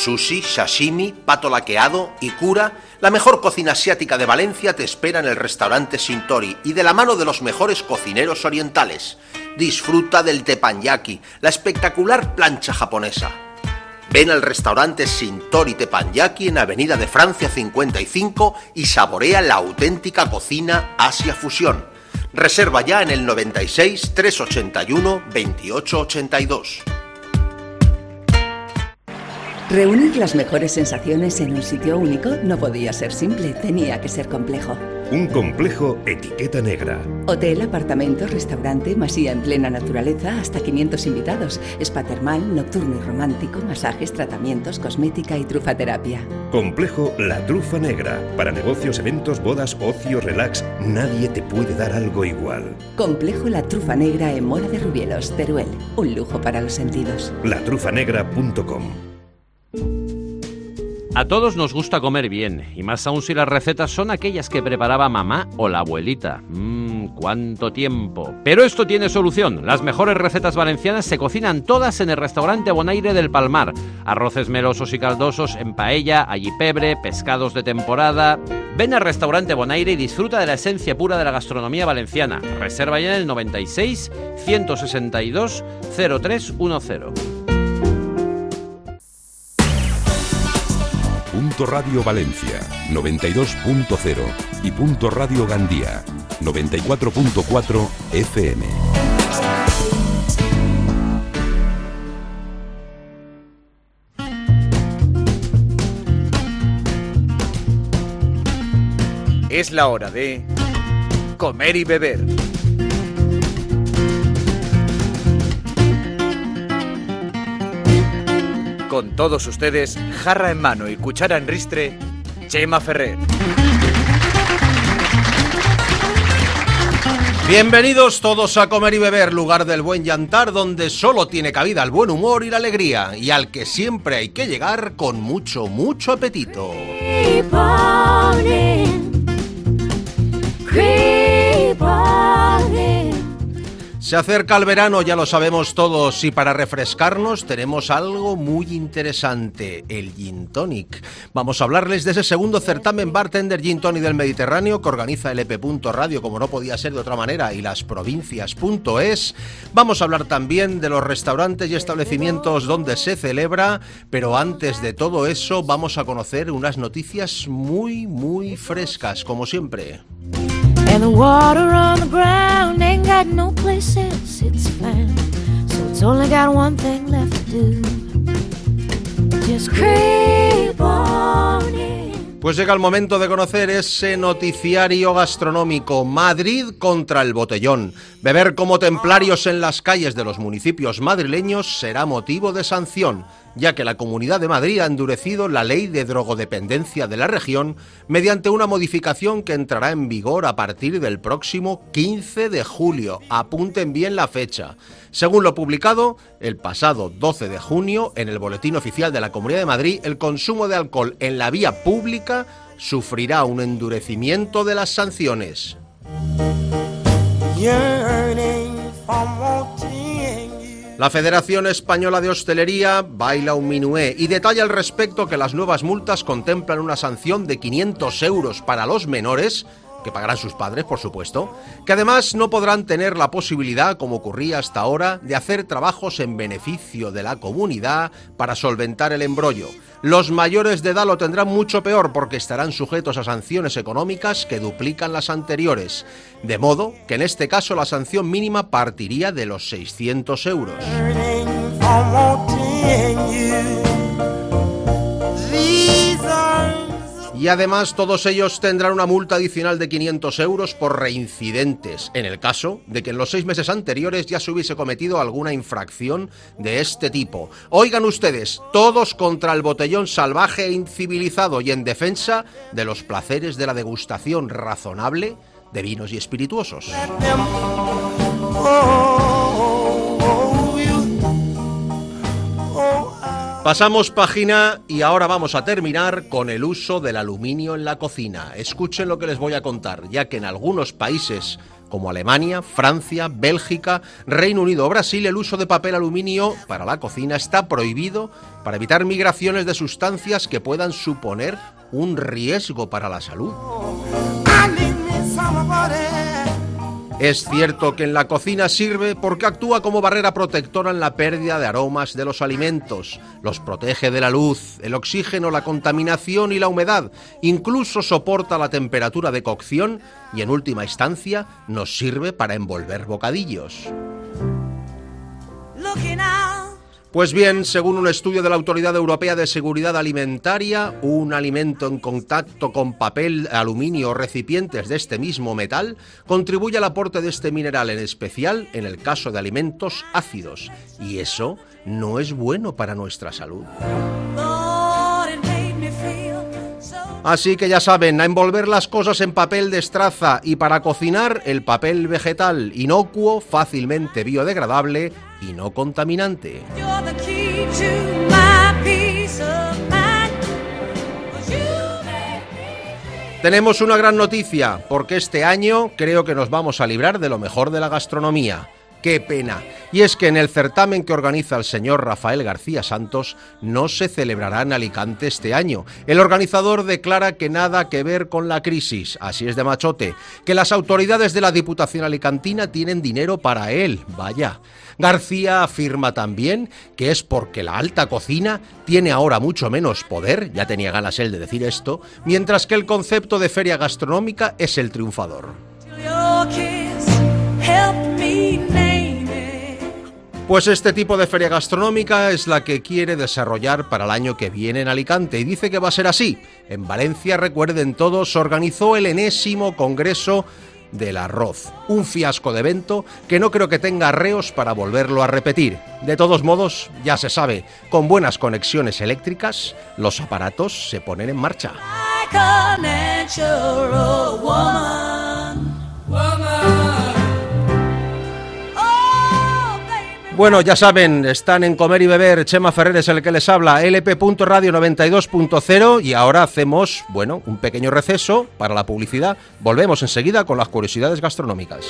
Sushi, sashimi, pato laqueado y cura, la mejor cocina asiática de Valencia te espera en el restaurante Shintori y de la mano de los mejores cocineros orientales. Disfruta del teppanyaki, la espectacular plancha japonesa. Ven al restaurante Shintori Teppanyaki en Avenida de Francia 55 y saborea la auténtica cocina Asia Fusión. Reserva ya en el 96 381 2882. Reunir las mejores sensaciones en un sitio único no podía ser simple, tenía que ser complejo. Un complejo etiqueta negra. Hotel, apartamento, restaurante, masía en plena naturaleza, hasta 500 invitados. Spa termal, nocturno y romántico, masajes, tratamientos, cosmética y trufaterapia. Complejo La Trufa Negra. Para negocios, eventos, bodas, ocio, relax, nadie te puede dar algo igual. Complejo La Trufa Negra en Mora de Rubielos, Teruel. Un lujo para los sentidos. latrufanegra.com. A todos nos gusta comer bien, y más aún si las recetas son aquellas que preparaba mamá o la abuelita. ¡Cuánto tiempo! Pero esto tiene solución. Las mejores recetas valencianas se cocinan todas en el restaurante Bonaire del Palmar. Arroces melosos y caldosos en paella, allipebre, pescados de temporada. Ven al restaurante Bonaire y disfruta de la esencia pura de la gastronomía valenciana. Reserva ya en el 96 162 0310. Punto Radio Valencia 92.0 y Punto Radio Gandía 94.4 FM. Es la hora de comer y beber. Con todos ustedes, jarra en mano y cuchara en ristre, Chema Ferrer. Bienvenidos todos a Comer y Beber, lugar del buen yantar donde solo tiene cabida el buen humor y la alegría, y al que siempre hay que llegar con mucho, mucho apetito. Se acerca el verano, ya lo sabemos todos, y para refrescarnos tenemos algo muy interesante, el Gin Tonic. Vamos a hablarles de ese segundo certamen Bartender Gin Tonic del Mediterráneo que organiza el EP.radio, como no podía ser de otra manera, y lasprovincias.es. Vamos a hablar también de los restaurantes y establecimientos donde se celebra, pero antes de todo eso vamos a conocer unas noticias muy, muy frescas, como siempre. And the water on the ground ain't got no place else it's found. So it's only got one thing left to do. Just creep on in. Pues llega el momento de conocer ese noticiario gastronómico. Madrid contra el botellón. Beber como templarios en las calles de los municipios madrileños será motivo de sanción, ya que la Comunidad de Madrid ha endurecido la ley de drogodependencia de la región mediante una modificación que entrará en vigor a partir del próximo 15 de julio. Apunten bien la fecha. Según lo publicado el pasado 12 de junio en el Boletín Oficial de la Comunidad de Madrid, el consumo de alcohol en la vía pública sufrirá un endurecimiento de las sanciones. La Federación Española de Hostelería baila un minué y detalla al respecto que las nuevas multas contemplan una sanción de 500 euros para los menores, que pagarán sus padres, por supuesto, que además no podrán tener la posibilidad, como ocurría hasta ahora, de hacer trabajos en beneficio de la comunidad para solventar el embrollo. Los mayores de edad lo tendrán mucho peor porque estarán sujetos a sanciones económicas que duplican las anteriores, de modo que en este caso la sanción mínima partiría de los 600 euros. Y además todos ellos tendrán una multa adicional de 500 euros por reincidentes, en el caso de que en los 6 meses anteriores ya se hubiese cometido alguna infracción de este tipo. Oigan ustedes, todos contra el botellón salvaje e incivilizado y en defensa de los placeres de la degustación razonable de vinos y espirituosos. Pasamos página y ahora vamos a terminar con el uso del aluminio en la cocina. Escuchen lo que les voy a contar, ya que en algunos países como Alemania, Francia, Bélgica, Reino Unido o Brasil, el uso de papel aluminio para la cocina está prohibido para evitar migraciones de sustancias que puedan suponer un riesgo para la salud. Es cierto que en la cocina sirve porque actúa como barrera protectora en la pérdida de aromas de los alimentos, los protege de la luz, el oxígeno, la contaminación y la humedad, incluso soporta la temperatura de cocción y en última instancia nos sirve para envolver bocadillos. Pues bien, según un estudio de la Autoridad Europea de Seguridad Alimentaria, un alimento en contacto con papel, aluminio o recipientes de este mismo metal contribuye al aporte de este mineral, en especial en el caso de alimentos ácidos. Y eso no es bueno para nuestra salud. Así que ya saben, a envolver las cosas en papel de estraza y para cocinar el papel vegetal, inocuo, fácilmente biodegradable y no contaminante. Tenemos una gran noticia, porque este año creo que nos vamos a librar de lo mejor de la gastronomía. ¡Qué pena! Y es que en el certamen que organiza el señor Rafael García Santos no se celebrará en Alicante este año. El organizador declara que nada que ver con la crisis, así es de machote, que las autoridades de la Diputación alicantina tienen dinero para él, vaya. García afirma también que es porque la alta cocina tiene ahora mucho menos poder, ya tenía ganas él de decir esto, mientras que el concepto de feria gastronómica es el triunfador. Pues este tipo de feria gastronómica es la que quiere desarrollar para el año que viene en Alicante y dice que va a ser así. En Valencia, recuerden todos, organizó el enésimo Congreso del Arroz, un fiasco de evento que no creo que tenga arreos para volverlo a repetir. De todos modos, ya se sabe, con buenas conexiones eléctricas, los aparatos se ponen en marcha. Bueno, ya saben, están en Comer y Beber, Chema Ferrer es el que les habla, LP.radio 92.0 y ahora hacemos, bueno, un pequeño receso para la publicidad. Volvemos enseguida con las curiosidades gastronómicas.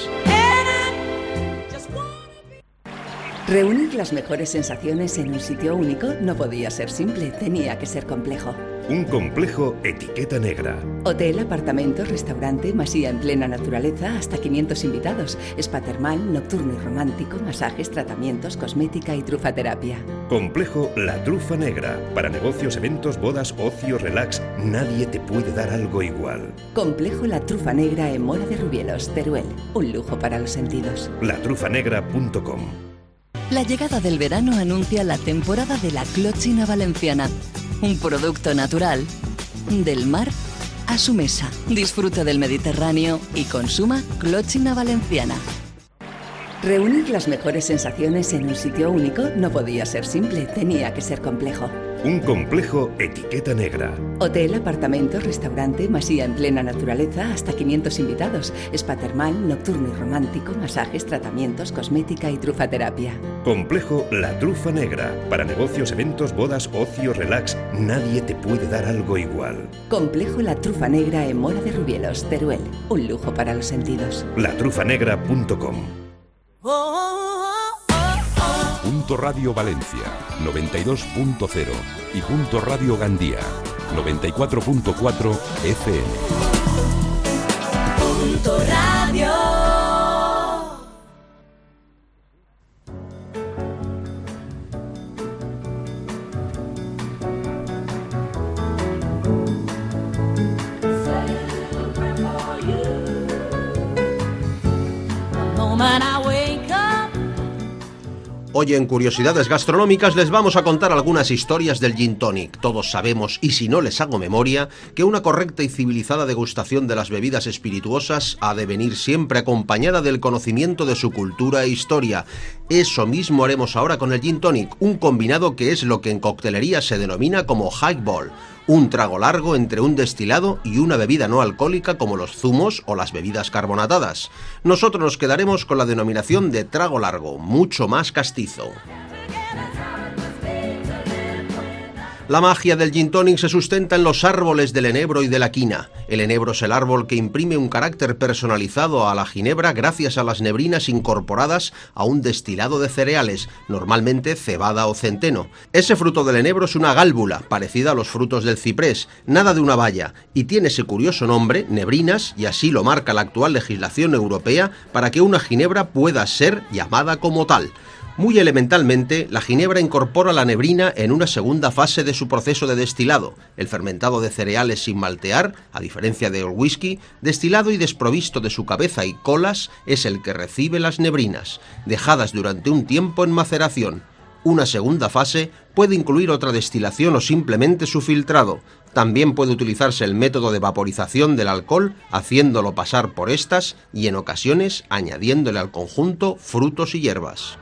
Reunir las mejores sensaciones en un sitio único no podía ser simple, tenía que ser complejo. Un complejo etiqueta negra. Hotel, apartamento, restaurante, masía en plena naturaleza, hasta 500 invitados, spa termal, nocturno y romántico, masajes, tratamientos, cosmética y trufaterapia. Complejo La Trufa Negra. Para negocios, eventos, bodas, ocio, relax, nadie te puede dar algo igual. Complejo La Trufa Negra en Mora de Rubielos, Teruel. Un lujo para los sentidos. latrufanegra.com. La llegada del verano anuncia la temporada de la clochina valenciana. Un producto natural del mar a su mesa. Disfruta del Mediterráneo y consuma clochina valenciana. Reunir las mejores sensaciones en un sitio único no podía ser simple, tenía que ser complejo. Un complejo etiqueta negra. Hotel, apartamento, restaurante, masía en plena naturaleza, hasta 500 invitados, spa termal, nocturno y romántico, masajes, tratamientos, cosmética y trufaterapia. Complejo La Trufa Negra. Para negocios, eventos, bodas, ocio, relax, nadie te puede dar algo igual. Complejo La Trufa Negra en Mora de Rubielos, Teruel. Un lujo para los sentidos. latrufanegra.com. Punto Radio Valencia 92.0 y Punto Radio Gandía 94.4 FM. Punto Radio. Hoy en Curiosidades Gastronómicas les vamos a contar algunas historias del gin tonic. Todos sabemos, y si no les hago memoria, que una correcta y civilizada degustación de las bebidas espirituosas ha de venir siempre acompañada del conocimiento de su cultura e historia. Eso mismo haremos ahora con el gin tonic, un combinado que es lo que en coctelería se denomina como highball. Un trago largo entre un destilado y una bebida no alcohólica como los zumos o las bebidas carbonatadas. Nosotros nos quedaremos con la denominación de trago largo, mucho más castizo. La magia del gin tonic se sustenta en los árboles del enebro y de la quina. El enebro es el árbol que imprime un carácter personalizado a la ginebra gracias a las nebrinas incorporadas a un destilado de cereales, normalmente cebada o centeno. Ese fruto del enebro es una gálbula, parecida a los frutos del ciprés, nada de una baya, y tiene ese curioso nombre, nebrinas, y así lo marca la actual legislación europea para que una ginebra pueda ser llamada como tal. Muy elementalmente, la ginebra incorpora la nebrina en una segunda fase de su proceso de destilado, el fermentado de cereales sin maltear, a diferencia del whisky, destilado y desprovisto de su cabeza y colas, es el que recibe las nebrinas, dejadas durante un tiempo en maceración. Una segunda fase puede incluir otra destilación o simplemente su filtrado. También puede utilizarse el método de vaporización del alcohol, haciéndolo pasar por estas y en ocasiones añadiéndole al conjunto frutos y hierbas.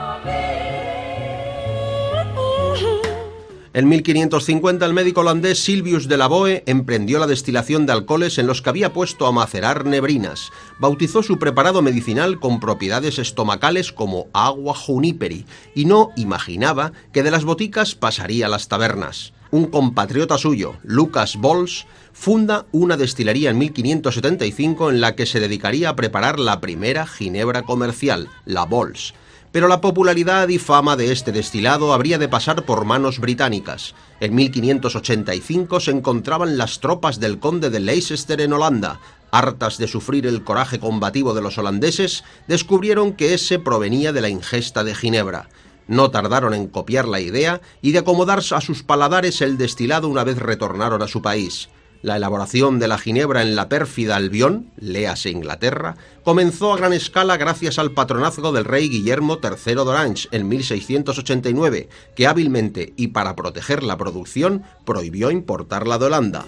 En 1550 el médico holandés Sylvius de Lavoe emprendió la destilación de alcoholes en los que había puesto a macerar nebrinas. Bautizó su preparado medicinal con propiedades estomacales como agua juniperi y no imaginaba que de las boticas pasaría a las tabernas. Un compatriota suyo, Lucas Bols, funda una destilería en 1575 en la que se dedicaría a preparar la primera ginebra comercial, la Bols. Pero la popularidad y fama de este destilado habría de pasar por manos británicas. En 1585 se encontraban las tropas del conde de Leicester en Holanda. Hartas de sufrir el coraje combativo de los holandeses, descubrieron que ese provenía de la ingesta de ginebra. No tardaron en copiar la idea y de acomodar a sus paladares el destilado una vez retornaron a su país. La elaboración de la ginebra en la pérfida Albión, léase Inglaterra, comenzó a gran escala gracias al patronazgo del rey Guillermo III de Orange en 1689, que hábilmente y para proteger la producción prohibió importarla de Holanda.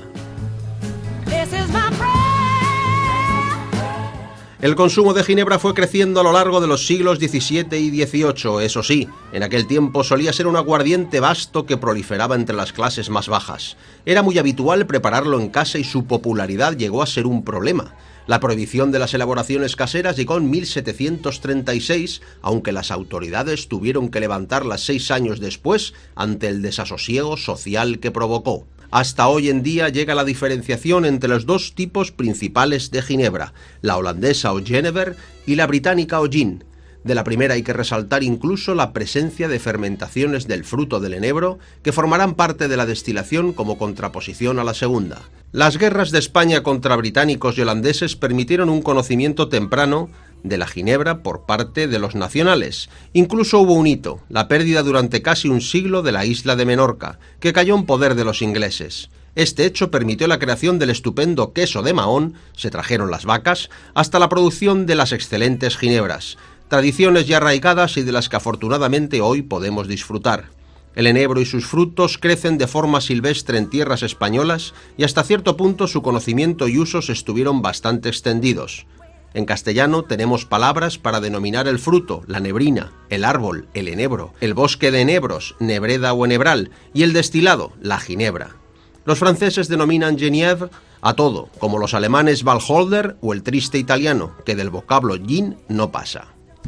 El consumo de ginebra fue creciendo a lo largo de los siglos XVII y XVIII, eso sí, en aquel tiempo solía ser un aguardiente vasto que proliferaba entre las clases más bajas. Era muy habitual prepararlo en casa y su popularidad llegó a ser un problema. La prohibición de las elaboraciones caseras llegó en 1736, aunque las autoridades tuvieron que levantarlas 6 años después ante el desasosiego social que provocó. Hasta hoy en día llega la diferenciación entre los dos tipos principales de ginebra, la holandesa o Genever y la británica o gin. De la primera hay que resaltar incluso la presencia de fermentaciones del fruto del enebro que formarán parte de la destilación como contraposición a la segunda. Las guerras de España contra británicos y holandeses permitieron un conocimiento temprano de la ginebra por parte de los nacionales. Incluso hubo un hito, la pérdida durante casi un siglo de la isla de Menorca, que cayó en poder de los ingleses. Este hecho permitió la creación del estupendo queso de Mahón, se trajeron las vacas, hasta la producción de las excelentes ginebras, tradiciones ya arraigadas y de las que afortunadamente hoy podemos disfrutar. El enebro y sus frutos crecen de forma silvestre en tierras españolas y hasta cierto punto su conocimiento y usos estuvieron bastante extendidos. En castellano tenemos palabras para denominar el fruto, la nebrina, el árbol, el enebro, el bosque de enebros, nebreda o enebral, y el destilado, la ginebra. Los franceses denominan genièvre a todo, como los alemanes Wacholder o el triste italiano, que del vocablo gin no pasa.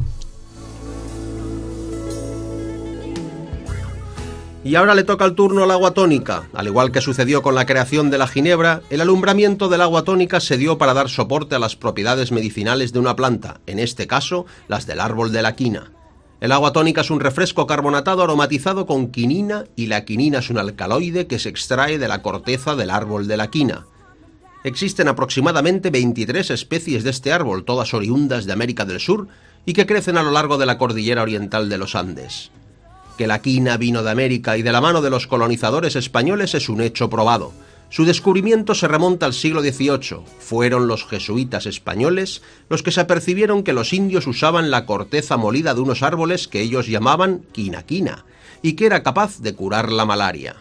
Y ahora le toca el turno al agua tónica. Al igual que sucedió con la creación de la ginebra, el alumbramiento del agua tónica se dio para dar soporte a las propiedades medicinales de una planta, en este caso, las del árbol de la quina. El agua tónica es un refresco carbonatado aromatizado con quinina y la quinina es un alcaloide que se extrae de la corteza del árbol de la quina. Existen aproximadamente 23 especies de este árbol, todas oriundas de América del Sur y que crecen a lo largo de la cordillera oriental de los Andes. Que la quina vino de América y de la mano de los colonizadores españoles es un hecho probado. Su descubrimiento se remonta al siglo XVIII. Fueron los jesuitas españoles los que se apercibieron que los indios usaban la corteza molida de unos árboles que ellos llamaban quinaquina y que era capaz de curar la malaria.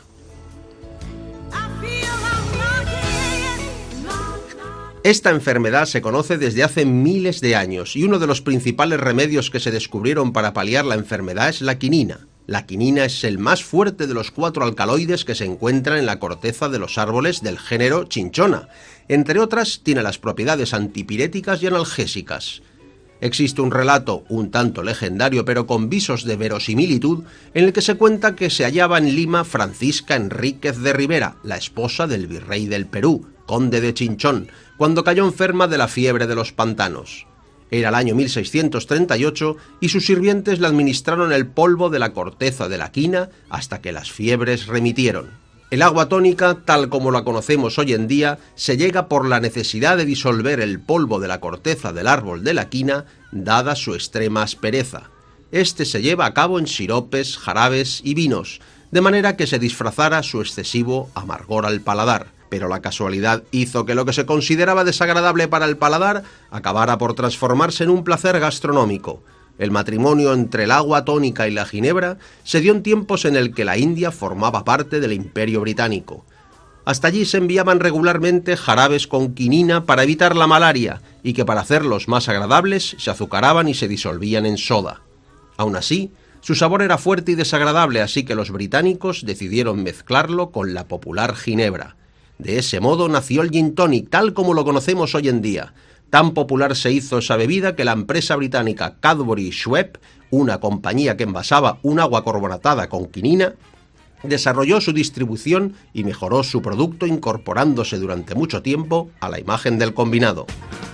Esta enfermedad se conoce desde hace miles de años y uno de los principales remedios que se descubrieron para paliar la enfermedad es la quinina. La quinina es el más fuerte de los 4 alcaloides que se encuentran en la corteza de los árboles del género Cinchona. Entre otras, tiene las propiedades antipiréticas y analgésicas. Existe un relato un tanto legendario pero con visos de verosimilitud en el que se cuenta que se hallaba en Lima Francisca Enríquez de Rivera, la esposa del virrey del Perú, conde de Chinchón, cuando cayó enferma de la fiebre de los pantanos. Era el año 1638 y sus sirvientes le administraron el polvo de la corteza de la quina hasta que las fiebres remitieron. El agua tónica, tal como la conocemos hoy en día, se llega por la necesidad de disolver el polvo de la corteza del árbol de la quina, dada su extrema aspereza. Este se lleva a cabo en siropes, jarabes y vinos, de manera que se disfrazara su excesivo amargor al paladar. Pero la casualidad hizo que lo que se consideraba desagradable para el paladar acabara por transformarse en un placer gastronómico. El matrimonio entre el agua tónica y la ginebra se dio en tiempos en el que la India formaba parte del Imperio Británico. Hasta allí se enviaban regularmente jarabes con quinina para evitar la malaria y que para hacerlos más agradables se azucaraban y se disolvían en soda. Aún así, su sabor era fuerte y desagradable, así que los británicos decidieron mezclarlo con la popular ginebra. De ese modo nació el gin tonic tal como lo conocemos hoy en día. Tan popular se hizo esa bebida que la empresa británica Cadbury Schweppes, una compañía que envasaba un agua carbonatada con quinina, desarrolló su distribución y mejoró su producto incorporándose durante mucho tiempo a la imagen del combinado.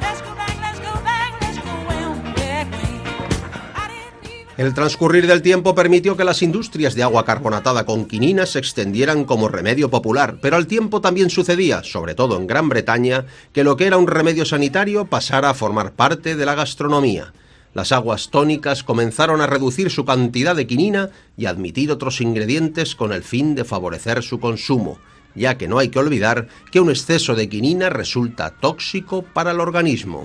El transcurrir del tiempo permitió que las industrias de agua carbonatada con quinina se extendieran como remedio popular, pero al tiempo también sucedía, sobre todo en Gran Bretaña, que lo que era un remedio sanitario pasara a formar parte de la gastronomía. Las aguas tónicas comenzaron a reducir su cantidad de quinina y a admitir otros ingredientes con el fin de favorecer su consumo, ya que no hay que olvidar que un exceso de quinina resulta tóxico para el organismo.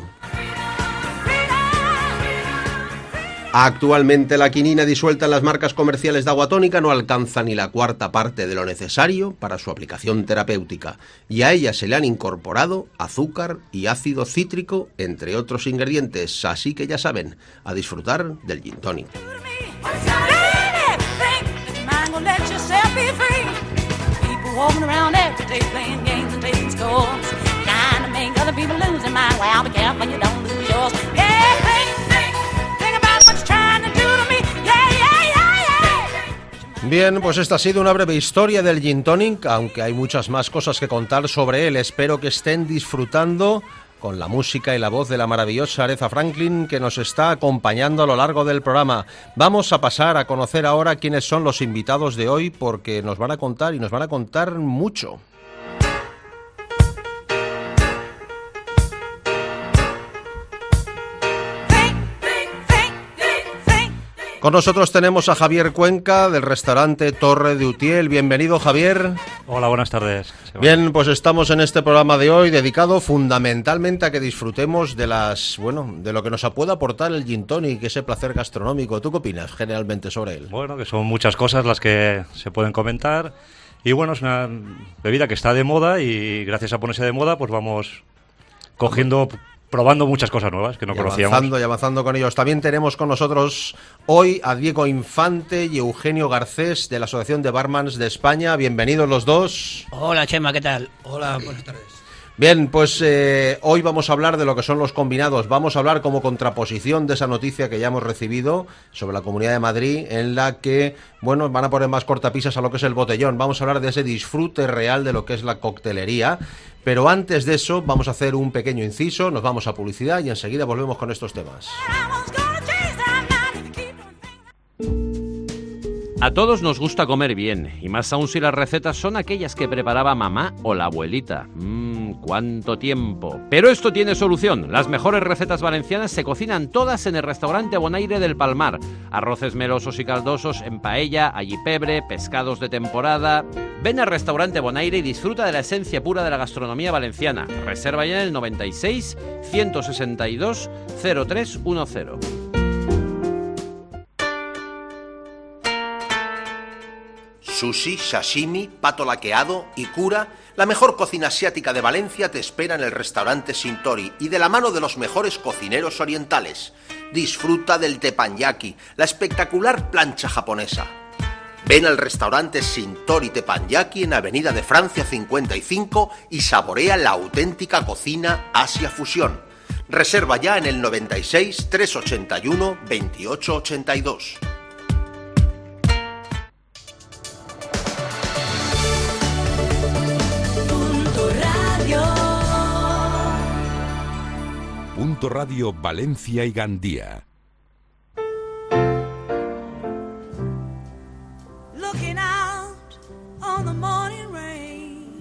Actualmente la quinina disuelta en las marcas comerciales de agua tónica no alcanza ni la cuarta parte de lo necesario para su aplicación terapéutica, y a ella se le han incorporado azúcar y ácido cítrico, entre otros ingredientes, así que ya saben, a disfrutar del gin tonic. Bien, pues esta ha sido una breve historia del gin tonic, aunque hay muchas más cosas que contar sobre él. Espero que estén disfrutando con la música y la voz de la maravillosa Aretha Franklin, que nos está acompañando a lo largo del programa. Vamos a pasar a conocer ahora quiénes son los invitados de hoy, porque nos van a contar mucho. Con nosotros tenemos a Javier Cuenca, del restaurante Torre de Utiel. Bienvenido, Javier. Hola, buenas tardes. Bien, pues estamos en este programa de hoy dedicado fundamentalmente a que disfrutemos de lo que nos puede aportar el gin tonic, ese placer gastronómico. ¿Tú qué opinas generalmente sobre él? Bueno, que son muchas cosas las que se pueden comentar. Y bueno, es una bebida que está de moda y gracias a ponerse de moda, pues vamos probando muchas cosas nuevas que no conocíamos. Y avanzando con ellos. También tenemos con nosotros hoy a Diego Infante y Eugenio Garcés, de la Asociación de Barmans de España. Bienvenidos los dos. Hola, Chema, ¿qué tal? Hola, buenas tardes. Bien, pues hoy vamos a hablar de lo que son los combinados. Vamos a hablar como contraposición de esa noticia que ya hemos recibido sobre la Comunidad de Madrid, en la que, bueno, van a poner más cortapisas a lo que es el botellón. Vamos a hablar de ese disfrute real de lo que es la coctelería. Pero antes de eso, vamos a hacer un pequeño inciso, nos vamos a publicidad y enseguida volvemos con estos temas. A todos nos gusta comer bien, y más aún si las recetas son aquellas que preparaba mamá o la abuelita. ¡Cuánto tiempo! Pero esto tiene solución. Las mejores recetas valencianas se cocinan todas en el restaurante Bonaire del Palmar. Arroces melosos y caldosos en paella, allipebre, pescados de temporada. Ven al restaurante Bonaire y disfruta de la esencia pura de la gastronomía valenciana. Reserva ya en el 96 162 0310. Sushi, sashimi, pato laqueado y cura, la mejor cocina asiática de Valencia te espera en el restaurante Shintori y de la mano de los mejores cocineros orientales. Disfruta del teppanyaki, la espectacular plancha japonesa. Ven al restaurante Shintori Teppanyaki en Avenida de Francia 55 y saborea la auténtica cocina Asia Fusión. Reserva ya en el 96 381 2882. Punto Radio Valencia y Gandía. Looking out on the morning rain,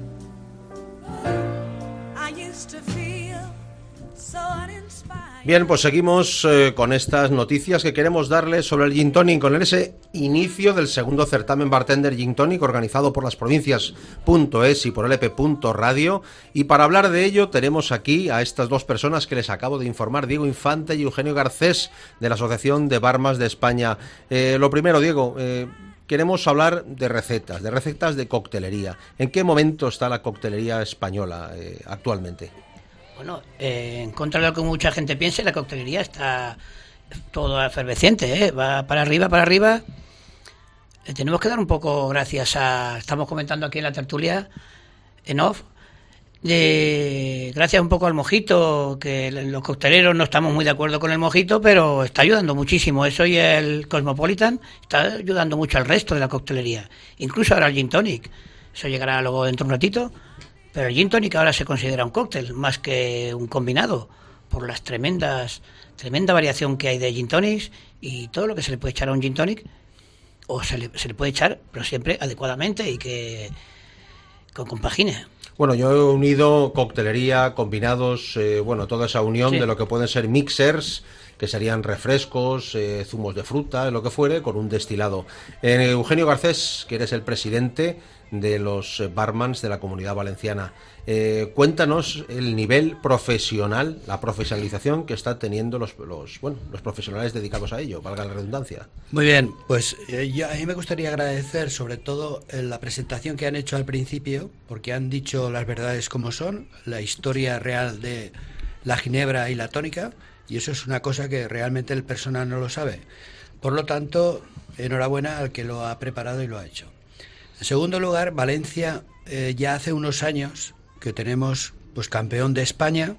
I used to feel so uninspired. Bien, pues seguimos con estas noticias que queremos darles sobre el Gin Tonic, con ese inicio del segundo certamen Bartender Gin Tonic organizado por las provincias.es y por LP.radio. Y para hablar de ello tenemos aquí a estas dos personas que les acabo de informar, Diego Infante y Eugenio Garcés, de la Asociación de Barmas de España. Lo primero, Diego, queremos hablar de recetas de coctelería. ¿En qué momento está la coctelería española actualmente? Bueno, en contra de lo que mucha gente piense, la coctelería está todo efervescente, va para arriba. Le tenemos que dar un poco gracias a... Estamos comentando aquí en la tertulia, en off, gracias un poco al mojito, que los cocteleros no estamos muy de acuerdo con el mojito, pero está ayudando muchísimo. Eso y el Cosmopolitan está ayudando mucho al resto de la coctelería. Incluso ahora el Gin Tonic. Eso llegará luego dentro de un ratito. Pero el Gin Tonic ahora se considera un cóctel más que un combinado, por las tremenda variación que hay de Gin Tonics y todo lo que se le puede echar a un Gin Tonic, o se le puede echar, pero siempre adecuadamente y que compagine. Bueno, yo he unido coctelería, combinados, toda esa unión de lo que pueden ser mixers, que serían refrescos, zumos de fruta, lo que fuere, con un destilado. Eugenio Garcés, que eres el presidente de los barmans de la Comunidad Valenciana, cuéntanos el nivel profesional, la profesionalización que están teniendo los profesionales dedicados a ello, valga la redundancia. Muy bien, pues a mí me gustaría agradecer sobre todo la presentación que han hecho al principio, porque han dicho las verdades como son, la historia real de la ginebra y la tónica, y eso es una cosa que realmente el personal no lo sabe. Por lo tanto, enhorabuena al que lo ha preparado y lo ha hecho. En segundo lugar, Valencia ya hace unos años que tenemos pues campeón de España,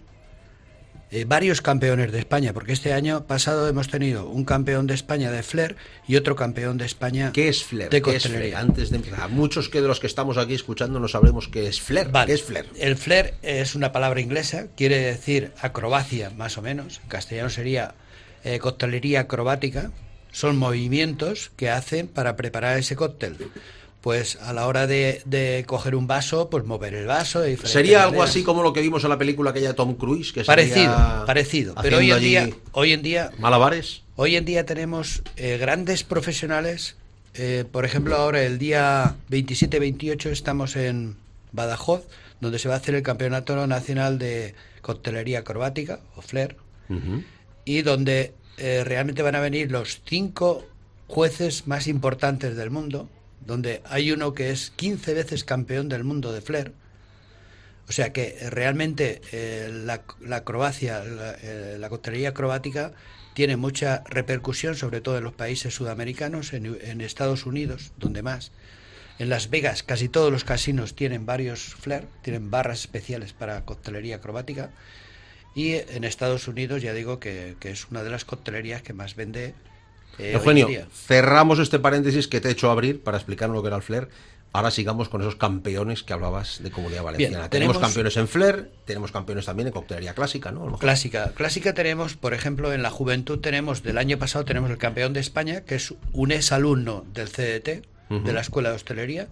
varios campeones de España, porque este año pasado hemos tenido un campeón de España de flair y otro campeón de España. ¿Qué es flair? De coctelería. ¿Qué es flair? Antes de empezar, muchos de los que estamos aquí escuchando no sabremos qué es flair. Vale. ¿Qué es flair? El flair es una palabra inglesa, quiere decir acrobacia más o menos, en castellano sería coctelería acrobática, son movimientos que hacen para preparar ese cóctel. Pues a la hora de coger un vaso, pues mover el vaso de diferentes ¿Sería maneras. algo así como lo que vimos en la película aquella de Tom Cruise? Que Parecido. Pero hoy en día malabares. Hoy en día tenemos grandes profesionales. Por ejemplo, ahora el día 27-28 estamos en Badajoz, donde se va a hacer el Campeonato Nacional de Coctelería Acrobática, o flair, y donde realmente van a venir los 5 jueces más importantes del mundo, donde hay uno que es 15 veces campeón del mundo de flair. O sea que realmente la acrobacia, la coctelería acrobática tiene mucha repercusión, sobre todo en los países sudamericanos, en Estados Unidos, donde más. En Las Vegas casi todos los casinos tienen varios flair, tienen barras especiales para coctelería acrobática. Y en Estados Unidos ya digo que es una de las coctelerías que más vende. Eugenio, cerramos este paréntesis que te he hecho abrir para explicar lo que era el flair. Ahora sigamos con esos campeones que hablabas de Comunidad Valenciana. Bien, tenemos campeones en flair, tenemos campeones también en coctelería clásica, ¿no? Clásica tenemos, por ejemplo, en la juventud del año pasado tenemos el campeón de España, que es un exalumno del CDT, de la Escuela de Hostelería,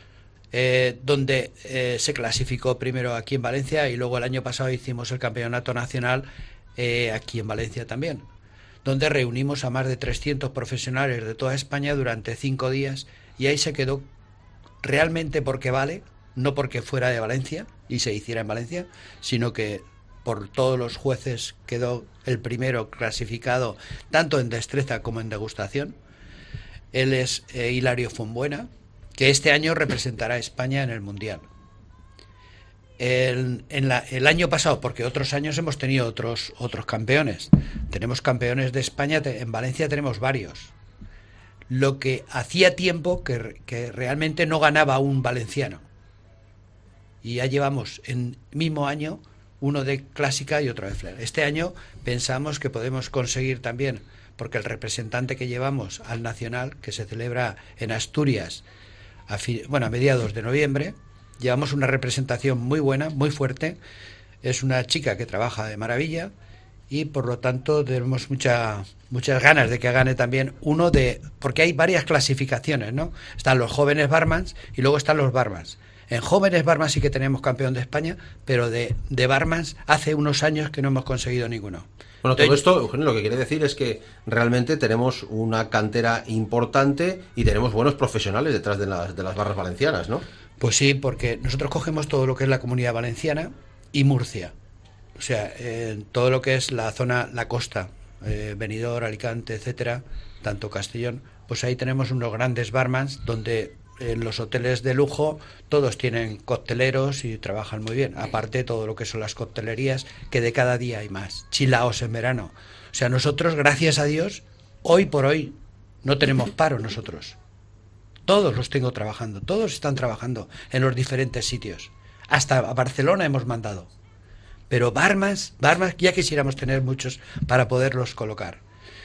donde se clasificó primero aquí en Valencia y luego el año pasado hicimos el campeonato nacional aquí en Valencia también, donde reunimos a más de 300 profesionales de toda España durante 5 días y ahí se quedó realmente porque vale, no porque fuera de Valencia y se hiciera en Valencia, sino que por todos los jueces quedó el primero clasificado tanto en destreza como en degustación. Él es Hilario Fonbuena, que este año representará a España en el Mundial. El año pasado, porque otros años hemos tenido otros campeones. Tenemos campeones de España, en Valencia tenemos varios. Lo que hacía tiempo que realmente no ganaba un valenciano. Y ya llevamos en mismo año uno de clásica y otro de flair. Este año pensamos que podemos conseguir también, porque el representante que llevamos al Nacional, que se celebra en Asturias a mediados de noviembre, llevamos una representación muy buena, muy fuerte. Es una chica que trabaja de maravilla y por lo tanto tenemos muchas ganas de que gane también porque hay varias clasificaciones, ¿no? Están los jóvenes barmans y luego están los barmans. En jóvenes barmans sí que tenemos campeón de España, pero de barmans hace unos años que no hemos conseguido ninguno. Bueno, todo esto, Eugenio, lo que quiere decir es que realmente tenemos una cantera importante y tenemos buenos profesionales detrás de las barras valencianas, ¿no? Pues sí, porque nosotros cogemos todo lo que es la Comunidad Valenciana y Murcia. O sea, todo lo que es la zona, la costa, Benidorm, Alicante, etcétera, tanto Castellón, pues ahí tenemos unos grandes barmans donde en los hoteles de lujo todos tienen cocteleros y trabajan muy bien. Aparte todo lo que son las coctelerías, que de cada día hay más. Chilaos en verano. O sea, nosotros, gracias a Dios, hoy por hoy no tenemos paro nosotros. Todos los tengo trabajando, todos están trabajando en los diferentes sitios. Hasta a Barcelona hemos mandado. Pero barmans, ya quisiéramos tener muchos para poderlos colocar.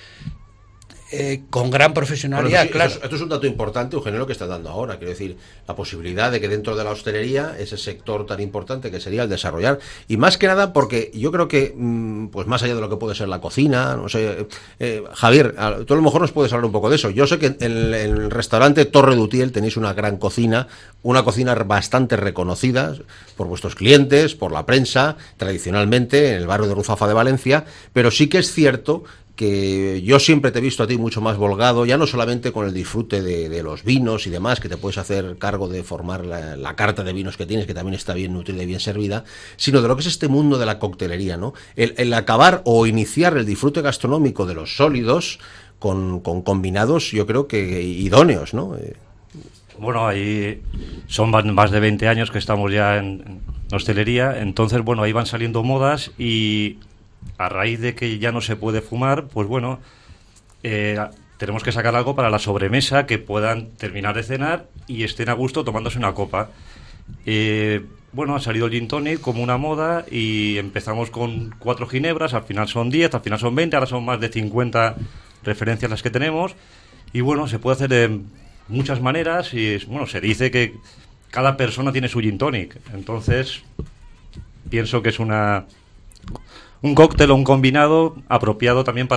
Con gran profesionalidad, sí, claro. Esto es un dato importante, Eugenio, lo que estás dando ahora. Quiero decir, la posibilidad de que dentro de la hostelería, ese sector tan importante que sería el desarrollar, y más que nada porque yo creo que, pues más allá de lo que puede ser la cocina, no sé, Javier, tú a lo mejor nos puedes hablar un poco de eso. Yo sé que en el restaurante Torre Dutiel tenéis una gran cocina, una cocina bastante reconocida por vuestros clientes, por la prensa, tradicionalmente en el barrio de Ruzafa de Valencia, pero sí que es cierto que yo siempre te he visto a ti mucho más volgado, ya no solamente con el disfrute de los vinos y demás, que te puedes hacer cargo de formar la carta de vinos que tienes, que también está bien nutrida y bien servida, sino de lo que es este mundo de la coctelería, ¿no? El acabar o iniciar el disfrute gastronómico de los sólidos con combinados, yo creo que idóneos, ¿no? Bueno, ahí son más de 20 años que estamos ya en hostelería, entonces, bueno, ahí van saliendo modas y a raíz de que ya no se puede fumar, pues bueno, tenemos que sacar algo para la sobremesa, que puedan terminar de cenar y estén a gusto tomándose una copa. Bueno, ha salido el gin tonic como una moda y empezamos con 4 ginebras, al final son 10, al final son 20, ahora son más de 50 referencias las que tenemos. Y bueno, se puede hacer de muchas maneras y bueno, se dice que cada persona tiene su gin tonic. Entonces, pienso que es un cóctel o un combinado apropiado también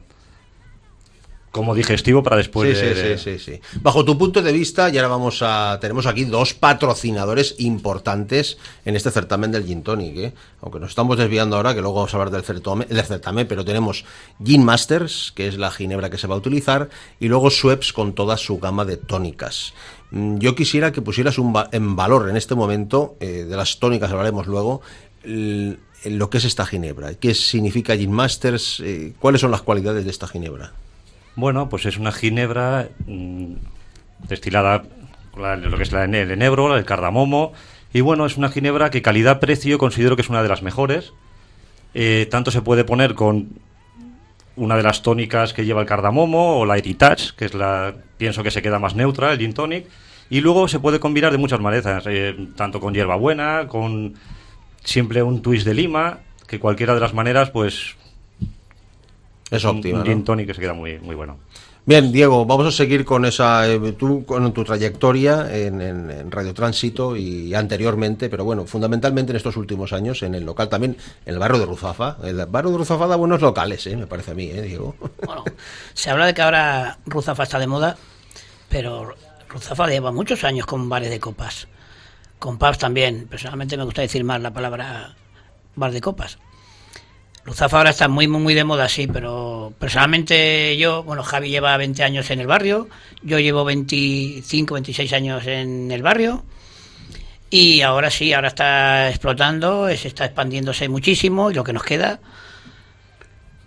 como digestivo para después Sí. Bajo tu punto de vista, y ahora tenemos aquí 2 patrocinadores importantes en este certamen del Gin Tonic, ¿eh? Aunque nos estamos desviando ahora, que luego vamos a hablar del certamen, pero tenemos Gin Masters, que es la ginebra que se va a utilizar, y luego Schweppes con toda su gama de tónicas. Yo quisiera que pusieras en valor en este momento, de las tónicas hablaremos luego, lo que es esta ginebra. ¿Qué significa Gin Masters? ¿Cuáles son las cualidades de esta ginebra? Bueno, pues es una ginebra destilada lo que es el enebro, el cardamomo, y bueno, es una ginebra que calidad-precio considero que es una de las mejores. Tanto se puede poner con una de las tónicas que lleva el cardamomo o la Heritage, que es pienso que se queda más neutra, el gin tonic, y luego se puede combinar de muchas maneras, tanto con hierbabuena, con siempre un twist de lima, que cualquiera de las maneras, pues es óptima, un gin tonic que se queda muy, muy bueno. Bien, Diego, vamos a seguir con con tu trayectoria en Radio Tránsito y anteriormente, pero bueno, fundamentalmente en estos últimos años en el local, también en el barrio de Ruzafa. El barrio de Ruzafa da buenos locales, me parece a mí, Diego. Bueno, se habla de que ahora Ruzafa está de moda, pero Ruzafa lleva muchos años con bares de copas. Con pubs también. Personalmente me gusta decir más la palabra bar de copas. Ruzafa ahora está muy, muy, muy de moda, sí, pero personalmente Javi lleva 20 años en el barrio, yo llevo 25, 26 años en el barrio y ahora sí, ahora está explotando, está expandiéndose muchísimo y lo que nos queda,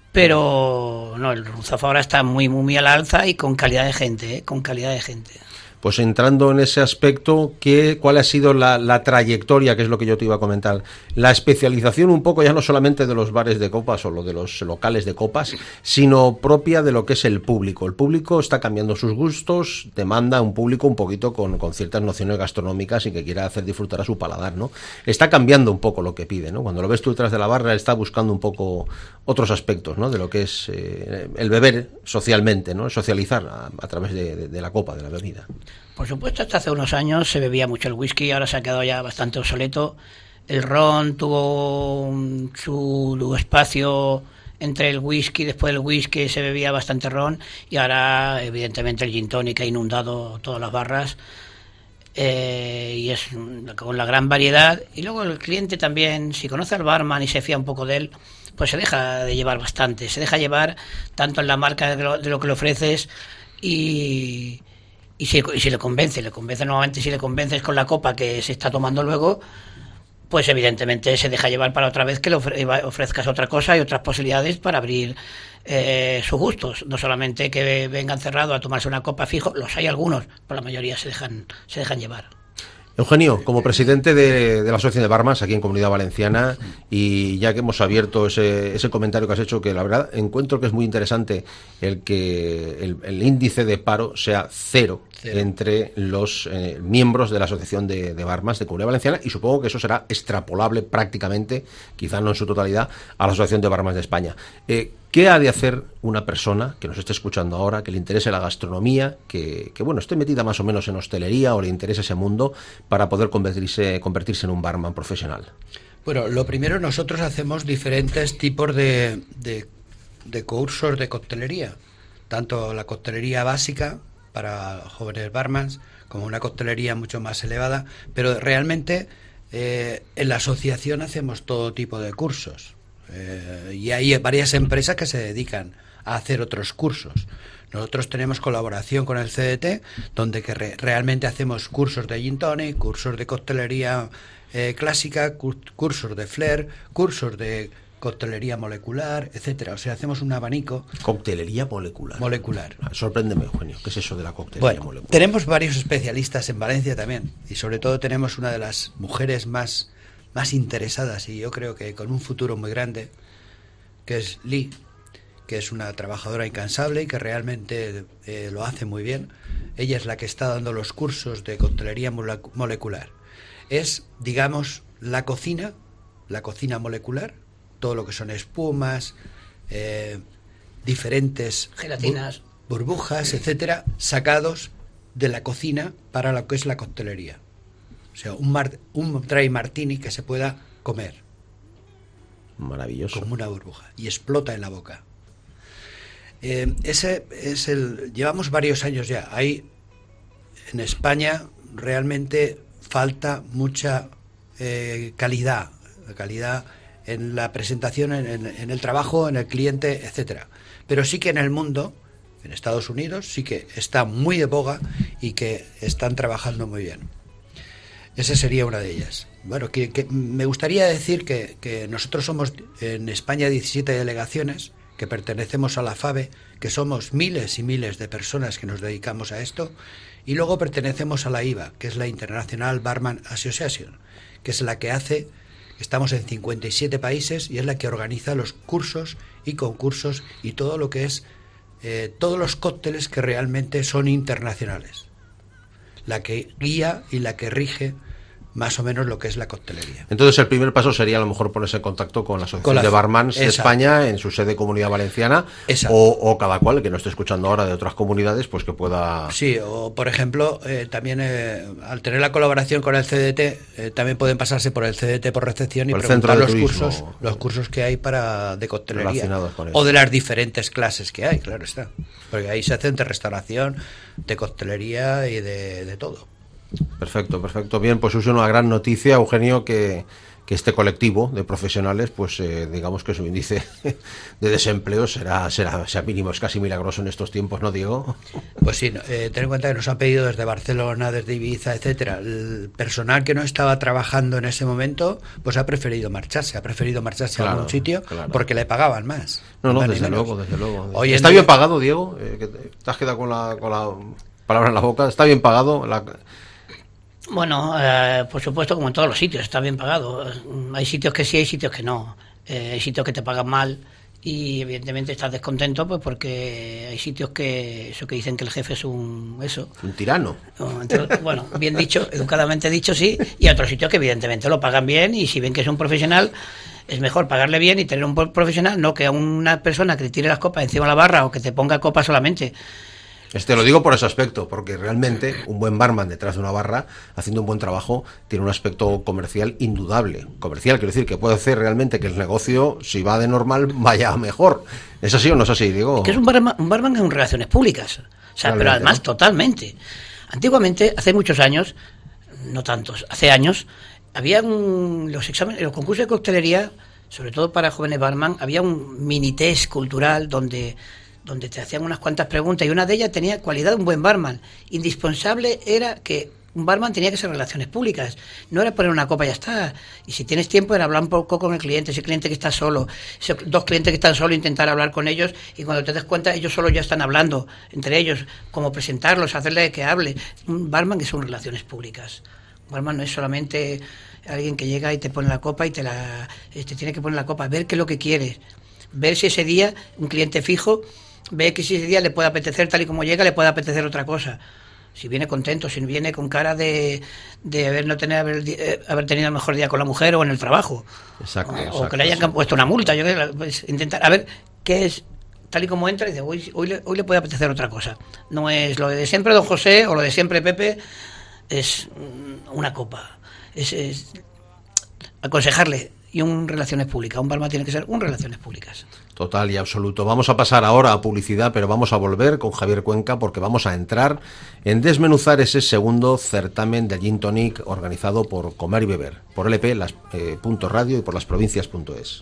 pero no, el Ruzafa ahora está muy, muy, muy a la alza y con calidad de gente, con calidad de gente. pues entrando en ese aspecto, ¿cuál ha sido la trayectoria, que es lo que yo te iba a comentar? La especialización un poco ya no solamente de los bares de copas o lo de los locales de copas, sino propia de lo que es el público. El público está cambiando sus gustos, demanda un público un poquito con ciertas nociones gastronómicas y que quiera hacer disfrutar a su paladar, ¿no? Está cambiando un poco lo que pide, ¿no? Cuando lo ves tú detrás de la barra, está buscando un poco otros aspectos, ¿no? De lo que es el beber socialmente, ¿no? Socializar a través de la copa, de la bebida. Por supuesto, hasta hace unos años se bebía mucho el whisky, ahora se ha quedado ya bastante obsoleto. El ron tuvo su espacio entre el whisky, después del whisky se bebía bastante ron, y ahora evidentemente el gin tonic ha inundado todas las barras, y es con la gran variedad. Y luego el cliente también, si conoce al barman y se fía un poco de él, pues se deja de llevar bastante, se deja llevar tanto en la marca de lo que le ofreces y si le convence nuevamente, si le convences con la copa que se está tomando luego, pues evidentemente se deja llevar para otra vez que le ofrezcas otra cosa y otras posibilidades para abrir sus gustos. No solamente que vengan cerrados a tomarse una copa fijo, los hay algunos, pero la mayoría se dejan llevar. Eugenio, como presidente de la Asociación de Barmans aquí en Comunidad Valenciana, y ya que hemos abierto ese comentario que has hecho, que la verdad encuentro que es muy interesante el que el índice de paro sea cero entre los miembros de la Asociación de Barmans de Comunidad Valenciana, y supongo que eso será extrapolable prácticamente, quizás no en su totalidad, a la Asociación de Barmans de España. ¿Qué ha de hacer una persona que nos esté escuchando ahora, que le interese la gastronomía, que bueno, esté metida más o menos en hostelería o le interese ese mundo, para poder convertirse en un barman profesional? Bueno, lo primero, nosotros hacemos diferentes tipos de cursos de coctelería, tanto la coctelería básica para jóvenes barmans como una coctelería mucho más elevada, pero realmente en la asociación hacemos todo tipo de cursos. Y hay varias empresas que se dedican a hacer otros cursos. Nosotros tenemos colaboración con el CDT, donde realmente hacemos cursos de gin tonic, cursos de coctelería clásica, cursos de flair, cursos de coctelería molecular, etcétera. O sea, hacemos un abanico. Coctelería molecular. Sorpréndeme, Eugenio, ¿qué es eso de la coctelería molecular? Tenemos varios especialistas en Valencia también, y sobre todo tenemos una de las mujeres más interesadas, y yo creo que con un futuro muy grande, que es Lee, que es una trabajadora incansable y que realmente lo hace muy bien. Ella es la que está dando los cursos de coctelería molecular. Es, digamos, la cocina molecular, todo lo que son espumas, diferentes gelatinas, burbujas, etcétera, sacados de la cocina para lo que es la coctelería. O sea, un dry martini que se pueda comer. Maravilloso. Como una burbuja. Y explota en la boca. Llevamos varios años ya. Hay en España realmente falta mucha calidad en la presentación, en el trabajo, en el cliente, etcétera. Pero sí que en el mundo, en Estados Unidos, sí que está muy de boga y que están trabajando muy bien. Esa sería una de ellas. Bueno, que me gustaría decir que nosotros somos en España 17 delegaciones que pertenecemos a la FABE, que somos miles y miles de personas que nos dedicamos a esto, y luego pertenecemos a la IBA, que es la International Barman Association, que es la que hace, estamos en 57 países y es la que organiza los cursos y concursos y todo lo que es, todos los cócteles que realmente son internacionales. La que guía y la que rige más o menos lo que es la coctelería. Entonces el primer paso sería a lo mejor ponerse en contacto con la Asociación de Barmans de España en su sede Comunidad Valenciana, o cada cual que no esté escuchando ahora de otras comunidades, pues que pueda... Sí, o por ejemplo, también al tener la colaboración con el CDT, también pueden pasarse por el CDT por recepción y preguntar los cursos que hay de coctelería o de las diferentes clases que hay, claro está. Porque ahí se hacen de restauración, de coctelería y de todo. Perfecto. Bien, pues es una gran noticia, Eugenio, que este colectivo de profesionales, pues digamos que su índice de desempleo será mínimo. Es casi milagroso en estos tiempos, ¿no, Diego? Pues sí, ten en cuenta que nos han pedido desde Barcelona, desde Ibiza, etcétera. El personal que no estaba trabajando en ese momento, pues ha preferido marcharse a algún sitio, porque le pagaban más. No, desde luego. Oye, ¿está bien pagado, Diego? ¿Te has quedado con la palabra en la boca. ¿Está bien pagado? Bueno, por supuesto, como en todos los sitios, está bien pagado. Hay sitios que sí, hay sitios que no. Hay sitios que te pagan mal y evidentemente estás descontento, pues porque hay sitios que dicen que el jefe es un tirano. Entonces, bueno, bien dicho, educadamente dicho, sí. Y hay otros sitios que evidentemente lo pagan bien y si ven que es un profesional, es mejor pagarle bien y tener un profesional, no que a una persona que te tire las copas encima de la barra o que te ponga copas solamente. Lo digo por ese aspecto, porque realmente un buen barman detrás de una barra, haciendo un buen trabajo, tiene un aspecto comercial indudable. Comercial, quiero decir, que puede hacer realmente que el negocio, si va de normal, vaya mejor. ¿Es así o no es así? Digo... Que es un barman en relaciones públicas. O sea, realmente, pero además, ¿no? Totalmente. Antiguamente, hace muchos años, no tantos, hace años, había los concursos de coctelería, sobre todo para jóvenes barman, había un mini test cultural donde te hacían unas cuantas preguntas y una de ellas tenía cualidad de un buen barman. Indispensable era que un barman tenía que ser relaciones públicas, no era poner una copa y ya está. Y si tienes tiempo era hablar un poco con el cliente, ese cliente que está solo, esos dos clientes que están solos, intentar hablar con ellos y cuando te des cuenta ellos solo ya están hablando entre ellos, cómo presentarlos, hacerle que hable. Un barman que son relaciones públicas. Un barman no es solamente alguien que llega y te pone la copa y te tiene que poner la copa, ver qué es lo que quieres, ver si ese día un cliente fijo ve que si ese día le puede apetecer tal y como llega, le puede apetecer otra cosa. Si viene contento, si viene con cara de haber tenido el mejor día con la mujer o en el trabajo. Exacto. O que le hayan puesto una multa. Yo creo que pues, intentar a ver qué es, tal y como entra, y dice, hoy le puede apetecer otra cosa. No es lo de siempre don José o lo de siempre Pepe, es una copa. Es aconsejarle. Y un relaciones públicas. Un barman tiene que ser un relaciones públicas. Total y absoluto. Vamos a pasar ahora a publicidad, pero vamos a volver con Javier Cuenca porque vamos a entrar en desmenuzar ese segundo certamen de Gin Tonic organizado por Comer y Beber, por LP, .radio y por lasprovincias.es.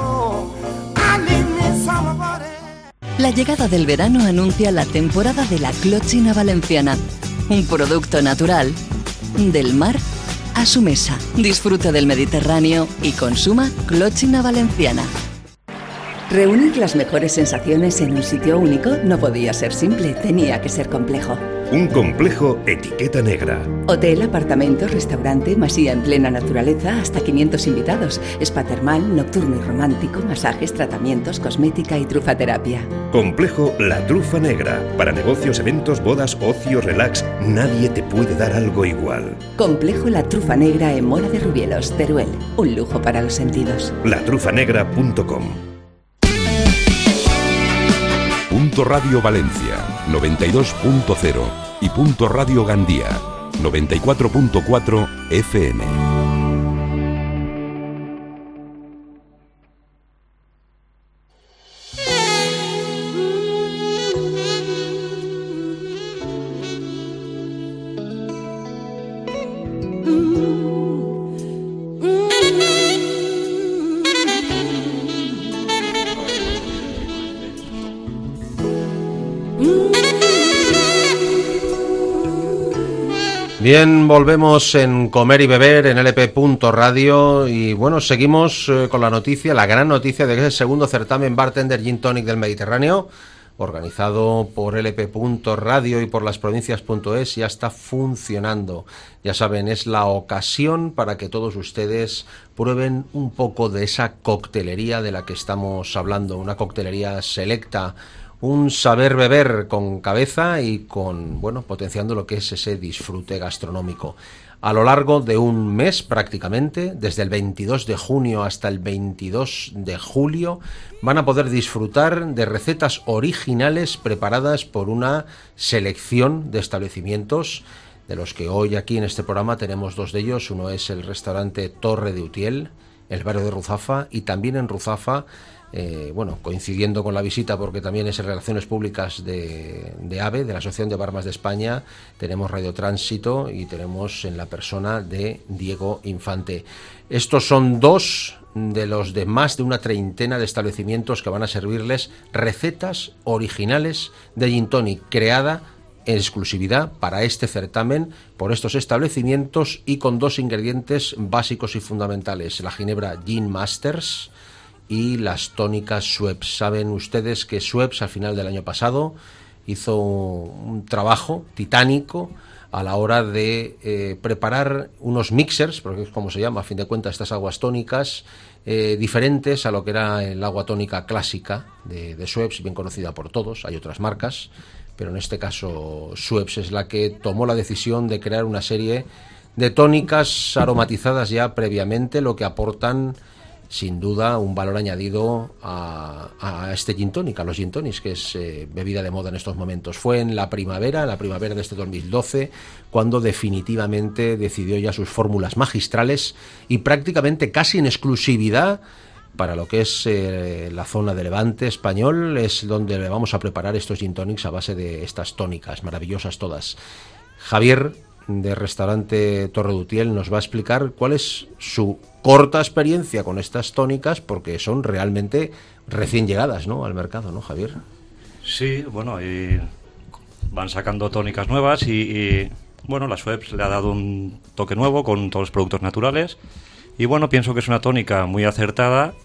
La llegada del verano anuncia la temporada de la clochina valenciana, un producto natural del mar a su mesa. Disfruta del Mediterráneo y consuma clochina valenciana. Reunir las mejores sensaciones en un sitio único no podía ser simple, tenía que ser complejo. Un complejo etiqueta negra. Hotel, apartamento, restaurante, masía en plena naturaleza, hasta 500 invitados. Spa termal, nocturno y romántico, masajes, tratamientos, cosmética y trufaterapia. Complejo La Trufa Negra. Para negocios, eventos, bodas, ocio, relax, nadie te puede dar algo igual. Complejo La Trufa Negra en Mora de Rubielos, Teruel. Un lujo para los sentidos. latrufanegra.com. Punto Radio Valencia 92.0 y Punto Radio Gandía 94.4 FM. Bien, volvemos en Comer y Beber en LP.radio y bueno, seguimos con la noticia, la gran noticia de que es el segundo certamen Bartender Gin Tonic del Mediterráneo, organizado por LP.radio y por lasprovincias.es, ya está funcionando. Ya saben, es la ocasión para que todos ustedes prueben un poco de esa coctelería de la que estamos hablando, una coctelería selecta, un saber beber con cabeza y con, bueno, potenciando lo que es ese disfrute gastronómico. A lo largo de un mes prácticamente, desde el 22 de junio hasta el 22 de julio, van a poder disfrutar de recetas originales preparadas por una selección de establecimientos, de los que hoy aquí en este programa tenemos dos de ellos. Uno es el restaurante Torre de Utiel, el barrio de Ruzafa, y también en Ruzafa, bueno, coincidiendo con la visita, porque también es en Relaciones Públicas de AVE, de la Asociación de Barmas de España, tenemos Radio Tránsito y tenemos en la persona de Diego Infante. Estos son dos de los de más de una treintena de establecimientos que van a servirles recetas originales de Gin Tonic, creada en exclusividad para este certamen por estos establecimientos y con dos ingredientes básicos y fundamentales: la ginebra Gin Masters y las tónicas Schweppes. Saben ustedes que Schweppes al final del año pasado hizo un trabajo titánico a la hora de preparar unos mixers, porque es como se llama, a fin de cuentas, estas aguas tónicas, diferentes a lo que era el agua tónica clásica de Schweppes, bien conocida por todos. Hay otras marcas, pero en este caso Schweppes es la que tomó la decisión de crear una serie de tónicas aromatizadas ya previamente, lo que aportan sin duda un valor añadido a este gin tonic, a los gin tonics, que es bebida de moda en estos momentos. Fue en la primavera de este 2012, cuando definitivamente decidió ya sus fórmulas magistrales y prácticamente casi en exclusividad para lo que es la zona de Levante español, es donde le vamos a preparar estos gin tonics a base de estas tónicas maravillosas todas. Javier, de Restaurante Torre Dutiel, nos va a explicar cuál es su corta experiencia con estas tónicas, porque son realmente recién llegadas, ¿no?, al mercado, ¿no, Javier? Sí, bueno, y van sacando tónicas nuevas y bueno, la Schweppes le ha dado un toque nuevo con todos los productos naturales y bueno, pienso que es una tónica muy acertada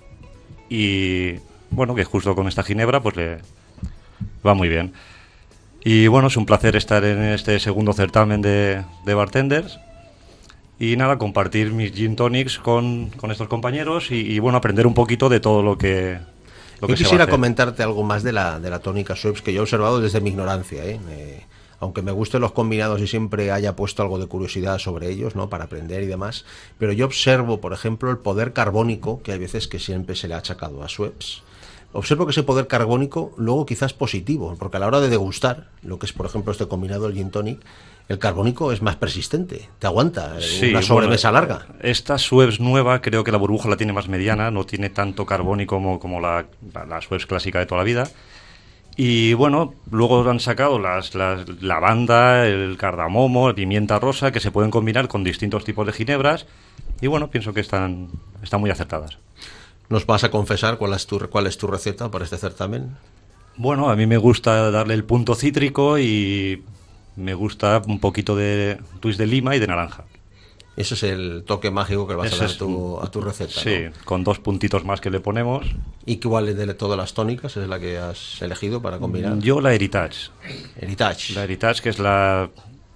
y bueno, que justo con esta ginebra pues le va muy bien. Y bueno, es un placer estar en este segundo certamen de bartenders y nada, compartir mis gin tonics con estos compañeros y bueno, aprender un poquito de todo lo que yo quisiera comentarte algo más de la tónica Schweppes, que yo he observado desde mi ignorancia, aunque me gusten los combinados y siempre haya puesto algo de curiosidad sobre ellos, ¿no?, para aprender y demás, pero yo observo, por ejemplo, el poder carbónico que hay veces que siempre se le ha achacado a Schweppes. Observo que ese poder carbónico luego quizás positivo, porque a la hora de degustar lo que es, por ejemplo, este combinado, el gin tonic, el carbónico es más persistente, te aguanta una sobremesa larga. Esta Schweppes nueva, creo que la burbuja la tiene más mediana, no tiene tanto carbónico como la Schweppes clásica de toda la vida. Y bueno, luego han sacado las lavanda, el cardamomo, la pimienta rosa, que se pueden combinar con distintos tipos de ginebras. Y bueno, pienso que están muy acertadas. ¿Nos vas a confesar cuál es tu receta para este certamen? Bueno, a mí me gusta darle el punto cítrico y me gusta un poquito de twist de lima y de naranja. Ese es el toque mágico que le vas a dar a tu receta, sí, ¿no? Con 2 puntitos más que le ponemos. ¿Y cuál de todas las tónicas es la que has elegido para combinar? Yo la Heritage. La Heritage, que es la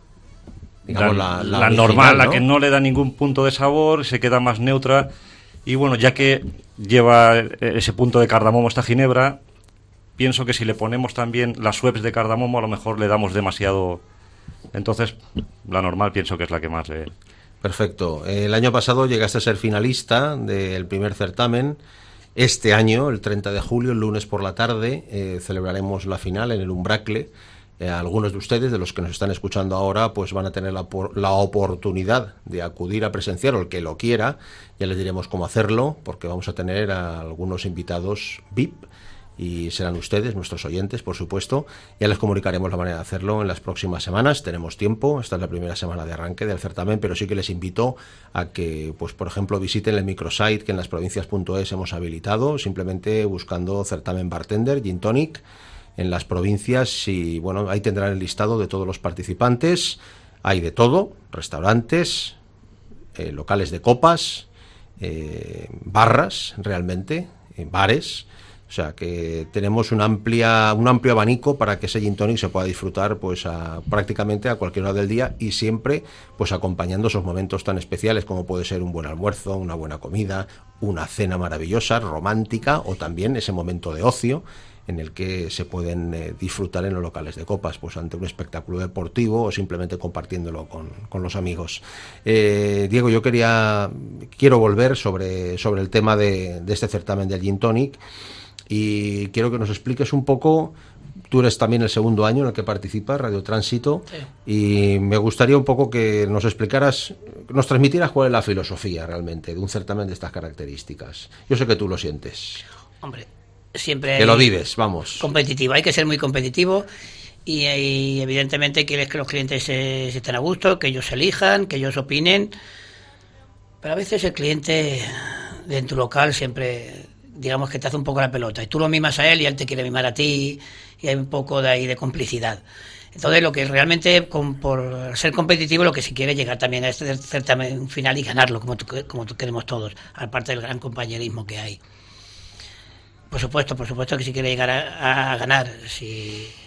original, normal, ¿no?, la que no le da ningún punto de sabor, se queda más neutra. Y bueno, ya que lleva ese punto de cardamomo esta ginebra, pienso que si le ponemos también las Schweppes de cardamomo, a lo mejor le damos demasiado. Entonces, la normal pienso que es la que más le... Perfecto. El año pasado llegaste a ser finalista del primer certamen. Este año, el 30 de julio, el lunes por la tarde, celebraremos la final en el Umbracle. Algunos de ustedes, de los que nos están escuchando ahora, pues van a tener la oportunidad de acudir a presenciar, o el que lo quiera, ya les diremos cómo hacerlo, porque vamos a tener a algunos invitados VIP, y serán ustedes, nuestros oyentes, por supuesto. Ya les comunicaremos la manera de hacerlo en las próximas semanas. Tenemos tiempo, esta es la primera semana de arranque del certamen, pero sí que les invito a que, pues por ejemplo, visiten el microsite que en lasprovincias.es hemos habilitado, simplemente buscando certamen bartender, gin tonic, en las provincias, y bueno, ahí tendrán el listado de todos los participantes. Hay de todo: restaurantes, locales de copas, barras, realmente, bares. O sea que tenemos un amplio abanico para que ese gin tonic se pueda disfrutar pues prácticamente a cualquier hora del día, y siempre pues acompañando esos momentos tan especiales como puede ser un buen almuerzo, una buena comida, una cena maravillosa, romántica, o también ese momento de ocio en el que se pueden disfrutar en los locales de copas, pues ante un espectáculo deportivo o simplemente compartiéndolo con los amigos. Diego, yo quiero volver sobre el tema de este certamen del gin tonic, y quiero que nos expliques un poco. Tú eres también el segundo año en el que participas, Radio Tránsito, sí. Y me gustaría un poco que nos explicaras, nos transmitieras cuál es la filosofía realmente de un certamen de estas características. Yo sé que tú lo sientes. Hombre, siempre... Que lo vives, vamos. Competitivo, hay que ser muy competitivo y evidentemente quieres que los clientes se estén a gusto, que ellos elijan, que ellos opinen, pero a veces el cliente de tu local siempre... digamos que te hace un poco la pelota y tú lo mimas a él y él te quiere mimar a ti, y hay un poco de ahí de complicidad. Entonces lo que realmente por ser competitivo, lo que se quiere llegar también a este certamen final y ganarlo como tú queremos todos, aparte del gran compañerismo que hay. Por supuesto que si quiere llegar a ganar, si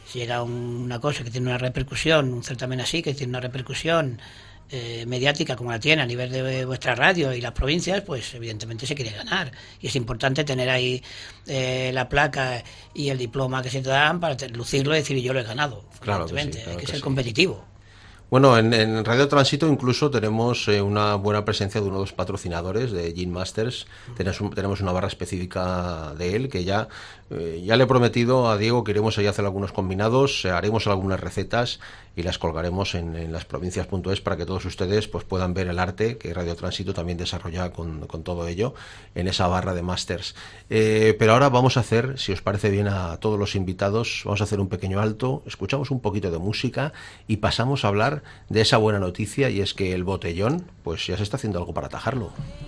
Si llega una cosa que tiene una repercusión, un certamen así, que tiene una repercusión mediática como la tiene a nivel de vuestra radio y las provincias, pues evidentemente se quiere ganar. Y es importante tener ahí la placa y el diploma que se te dan para lucirlo y decir yo lo he ganado. Claro que sí, hay que ser competitivo. Bueno, en Radio Tránsito incluso tenemos una buena presencia de uno de los patrocinadores de Gin Masters. Tenemos una barra específica de él que ya le he prometido a Diego que iremos ahí a hacer algunos combinados, haremos algunas recetas y las colgaremos en lasprovincias.es para que todos ustedes pues puedan ver el arte que Radio Tránsito también desarrolla con todo ello en esa barra de Masters. Pero ahora vamos a hacer, si os parece bien a todos los invitados, vamos a hacer un pequeño alto, escuchamos un poquito de música y pasamos a hablar de esa buena noticia, y es que el botellón pues ya se está haciendo algo para atajarlo.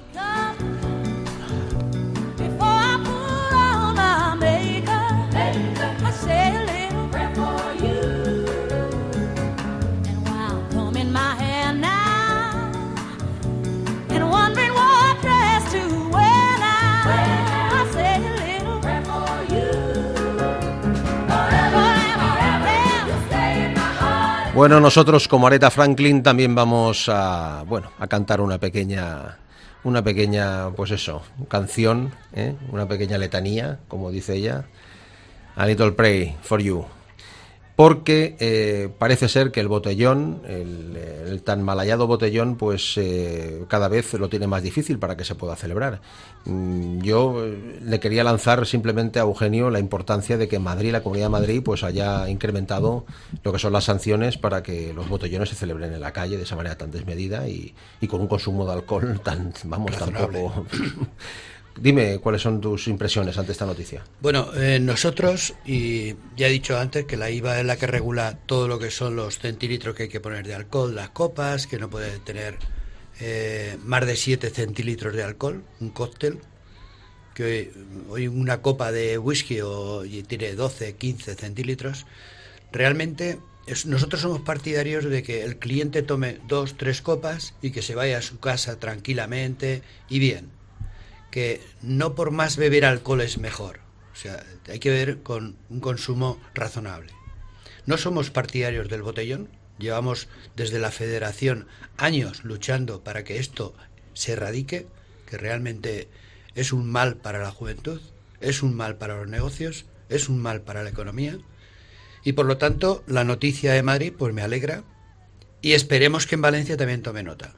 Bueno, nosotros como Aretha Franklin también vamos a cantar una pequeña, pues eso, canción, una pequeña letanía, como dice ella, A Little Pray for You. Porque parece ser que el botellón, el tan mal hallado botellón, pues cada vez lo tiene más difícil para que se pueda celebrar. Yo le quería lanzar simplemente a Eugenio la importancia de que Madrid, la Comunidad de Madrid, pues haya incrementado lo que son las sanciones para que los botellones se celebren en la calle de esa manera tan desmedida y con un consumo de alcohol tan poco. Dime, ¿cuáles son tus impresiones ante esta noticia? Bueno, nosotros, y ya he dicho antes que la IVA es la que regula todo lo que son los centilitros que hay que poner de alcohol, las copas, que no puede tener más de 7 centilitros de alcohol, un cóctel, que hoy una copa de whisky tiene 12, 15 centilitros. Realmente nosotros somos partidarios de que el cliente tome 2, 3 copas y que se vaya a su casa tranquilamente y bien. Que no por más beber alcohol es mejor, o sea, hay que ver con un consumo razonable. No somos partidarios del botellón, llevamos desde la Federación años luchando para que esto se erradique, que realmente es un mal para la juventud, es un mal para los negocios, es un mal para la economía, y por lo tanto la noticia de Madrid pues me alegra y esperemos que en Valencia también tome nota.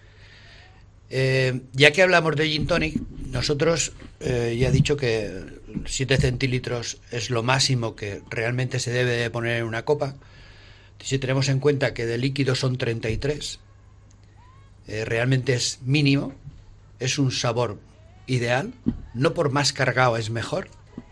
Ya que hablamos de Gin Tonic, nosotros ya he dicho que 7 centilitros es lo máximo que realmente se debe de poner en una copa. Si tenemos en cuenta que de líquido son 33, realmente es mínimo, es un sabor ideal, no por más cargado es mejor.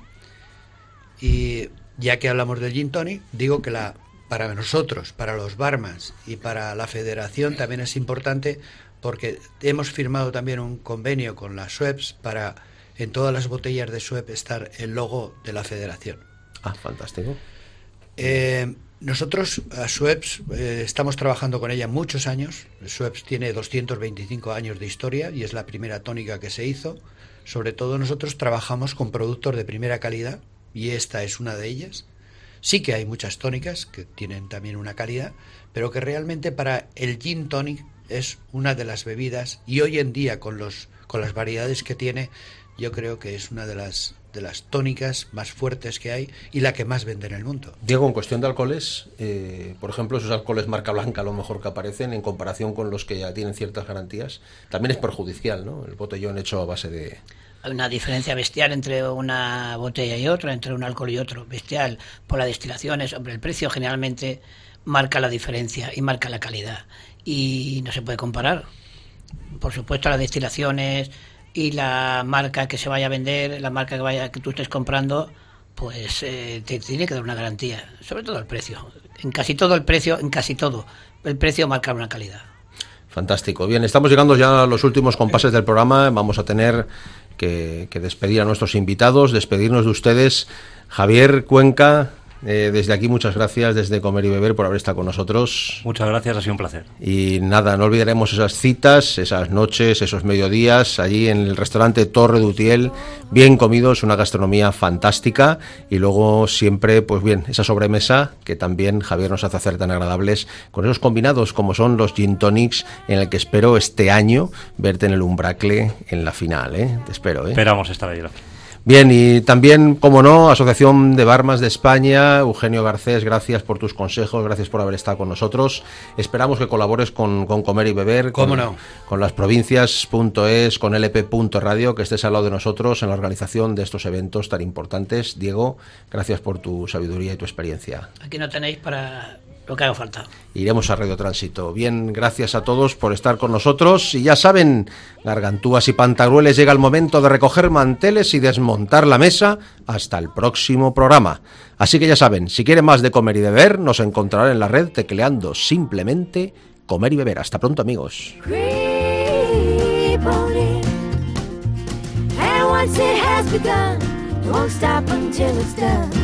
Y ya que hablamos del Gin Tonic, digo que para nosotros, para los barmans y para la Federación también es importante, porque hemos firmado también un convenio con la Schweppes para en todas las botellas de Schweppes estar el logo de la Federación. Ah, fantástico. Nosotros a Schweppes estamos trabajando con ella muchos años. Schweppes tiene 225 años de historia y es la primera tónica que se hizo. Sobre todo nosotros trabajamos con productos de primera calidad y esta es una de ellas. Sí que hay muchas tónicas que tienen también una calidad, pero que realmente para el Gin Tonic es una de las bebidas, y hoy en día con las variedades que tiene, yo creo que es una de las tónicas más fuertes que hay y la que más vende en el mundo. Diego, en cuestión de alcoholes, por ejemplo, esos alcoholes marca blanca a lo mejor que aparecen en comparación con los que ya tienen ciertas garantías, también es perjudicial, ¿no? El botellón hecho a base de... Hay una diferencia bestial entre una botella y otra, entre un alcohol y otro, bestial, por las destilaciones. Hombre, el precio generalmente marca la diferencia y marca la calidad. Y no se puede comparar. Por supuesto, las destilaciones y la marca que se vaya a vender, la marca que tú estés comprando, pues te tiene que dar una garantía. Sobre todo el precio. En casi todo el precio marca una calidad. Fantástico. Bien, estamos llegando ya a los últimos compases del programa. Vamos a tener que despedir a nuestros invitados, despedirnos de ustedes. Javier Cuenca, desde aquí muchas gracias, desde Comer y Beber, por haber estado con nosotros. Muchas gracias, ha sido un placer. Y nada, no olvidaremos esas citas, esas noches, esos mediodías, allí en el restaurante Torre de Utiel, bien comidos, una gastronomía fantástica, y luego siempre, pues bien, esa sobremesa que también Javier nos hace hacer tan agradables, con esos combinados como son los gin tonics, en el que espero este año verte en el Umbracle en la final, Te espero, Esperamos estar ahí. Bien, y también, como no, Asociación de Barmas de España, Eugenio Garcés, gracias por tus consejos, gracias por haber estado con nosotros. Esperamos que colabores con Comer y Beber, ¿Cómo no? Con lasprovincias.es, con lp.radio, que estés al lado de nosotros en la organización de estos eventos tan importantes. Diego, gracias por tu sabiduría y tu experiencia. Aquí no tenéis para lo que haga falta. Iremos a Radio Tránsito. Bien, gracias a todos por estar con nosotros. Y ya saben, gargantúas y pantagrueles, llega el momento de recoger manteles y desmontar la mesa hasta el próximo programa. Así que ya saben, si quieren más de Comer y Beber, nos encontrarán en la red tecleando simplemente Comer y Beber. Hasta pronto, amigos. And once it has begun, won't stop until it's done.